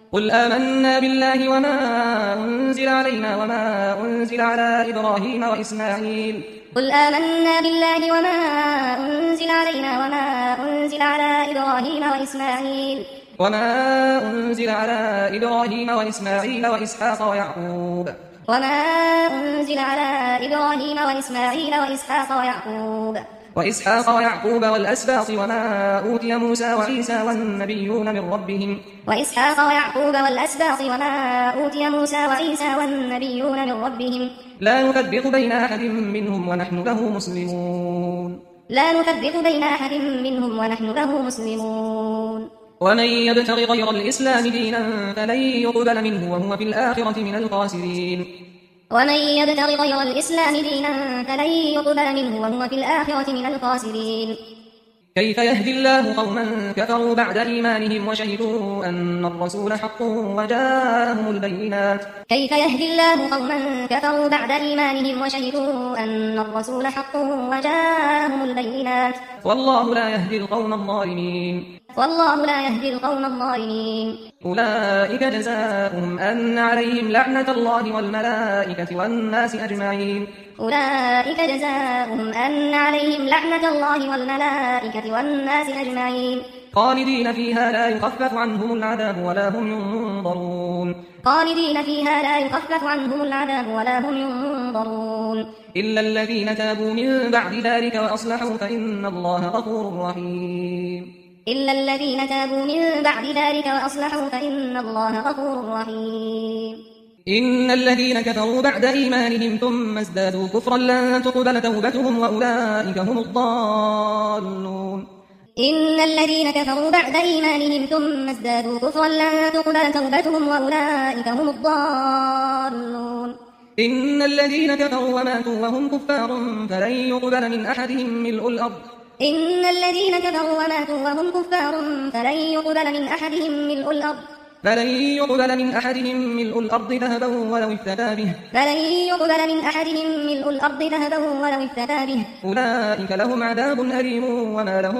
قل آمنا بالله وما أنزل علينا وما أنزل على إبراهيم وإسماعيل قل آمنا بالله وما أنزل علينا وما أنزل على إبراهيم وإسماعيل وإسحاق ويعقوب وما أنزل على إبراهيم وإسماعيل وإسحاق ويعقوب والأسباط وما أوتي موسى وعيسى والنبيون من ربهم لا نفرق بين أحد منهم ونحن له مسلمون ومن يبتغ غير الإسلام دينا فلن يقبل منه وهو في الآخرة من الخاسرين كيف يهدي الله قوما كفروا بعد إيمانهم وشهدوا أن الرسول حق وجاءهم البينات والله لا يهدي القوم الظالمين أولئك جزاؤهم أن عليهم لعنة الله والملائكة والناس أجمعين خالدين فيها لا يخفف عنهم العذاب ولا هم ينظرون إلا الذين تابوا من بعد ذلك وأصلحوا فإن الله غفور رحيم إن الذين كفروا بعد إيمانهم ثم ازدادوا كفرا لن تقبل توبتهم وأولئك هم الضالون إن الذين كفروا بعد إيمانهم ثم ازدادوا كفرا لن تقبل توبتهم وأولئك هم الضالون إن الذين كفروا وماتوا وهم كفار فلن يقبل من أحدهم ملء الأرض ذهبا ولو افتدى به أولئك لهم عذاب أليم وما لهم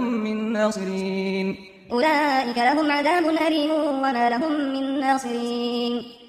من ناصرين